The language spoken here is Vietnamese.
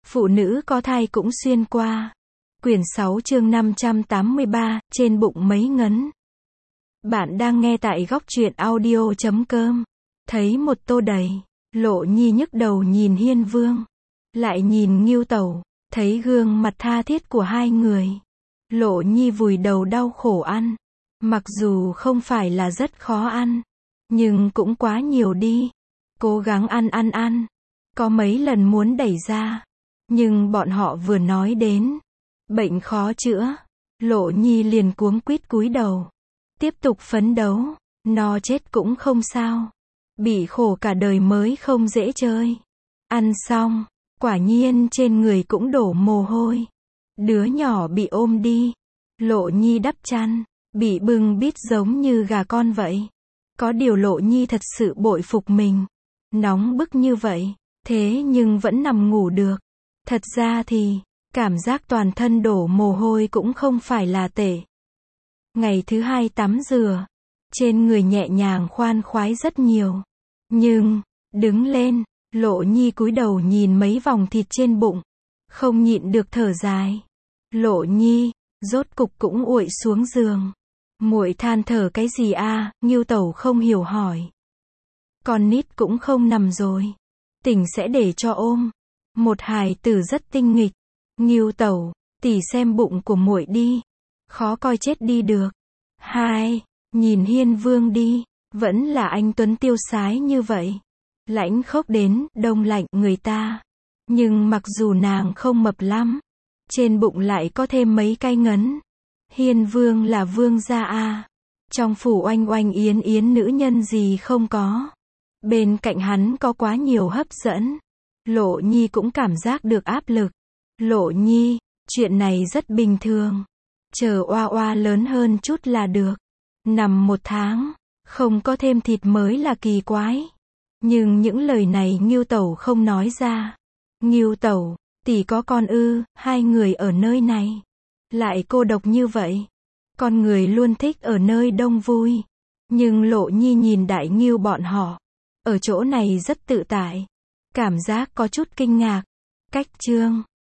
Phụ nữ có thai cũng xuyên qua. Quyển 6 chương 583, trên bụng mấy ngấn. Bạn đang nghe tại góc truyện audio.com. Thấy một tô đầy. Lộ Nhi nhức đầu nhìn Hiên Vương. Lại nhìn Ngưu Tẩu. Thấy gương mặt tha thiết của hai người. Lộ Nhi vùi đầu đau khổ ăn. Mặc dù không phải là rất khó ăn. Nhưng cũng quá nhiều đi. Cố gắng ăn. Có mấy lần muốn đẩy ra. Nhưng bọn họ vừa nói đến bệnh khó chữa, Lộ Nhi liền cuống quýt cúi đầu. Tiếp tục phấn đấu, no chết cũng không sao. Bị khổ cả đời mới không dễ chơi. Ăn xong, quả nhiên trên người cũng đổ mồ hôi. Đứa nhỏ bị ôm đi. Lộ Nhi đắp chăn, bị bưng bít giống như gà con vậy. Có điều Lộ Nhi thật sự bội phục mình. Nóng bức như vậy, thế nhưng vẫn nằm ngủ được. Thật ra thì, cảm giác toàn thân đổ mồ hôi cũng không phải là tệ. Ngày thứ hai tắm rửa, trên người nhẹ nhàng khoan khoái rất nhiều. Nhưng, đứng lên, Lộ Nhi cúi đầu nhìn mấy vòng thịt trên bụng. Không nhịn được thở dài. Lộ Nhi, rốt cục cũng uội xuống giường. Muội than thở cái gì a? Ngưu Tẩu không hiểu hỏi. Con nít cũng không nằm rồi. Tỉnh sẽ để cho ôm. Một hài tử rất tinh nghịch. Ngưu Tẩu, tỷ xem bụng của muội đi. Khó coi chết đi được. Hai, nhìn Hiên Vương đi. Vẫn là anh tuấn tiêu sái như vậy. Lãnh khốc đến, đông lạnh người ta. Nhưng mặc dù nàng không mập lắm. Trên bụng lại có thêm mấy cái ngấn. Hiên Vương là vương gia a. Trong phủ oanh oanh yến yến nữ nhân gì không có. Bên cạnh hắn có quá nhiều hấp dẫn. Lộ Nhi cũng cảm giác được áp lực. Lộ Nhi, chuyện này rất bình thường. Chờ oa oa lớn hơn chút là được. Nằm 1 tháng, không có thêm thịt mới là kỳ quái. Nhưng những lời này Ngưu Tẩu không nói ra. Ngưu Tẩu, tỷ có con ư? Hai người ở nơi này lại cô độc như vậy. Con người luôn thích ở nơi đông vui. Nhưng Lộ Nhi nhìn Đại Ngưu bọn họ. Ở chỗ này rất tự tại. Cảm giác có chút kinh ngạc. Cách chương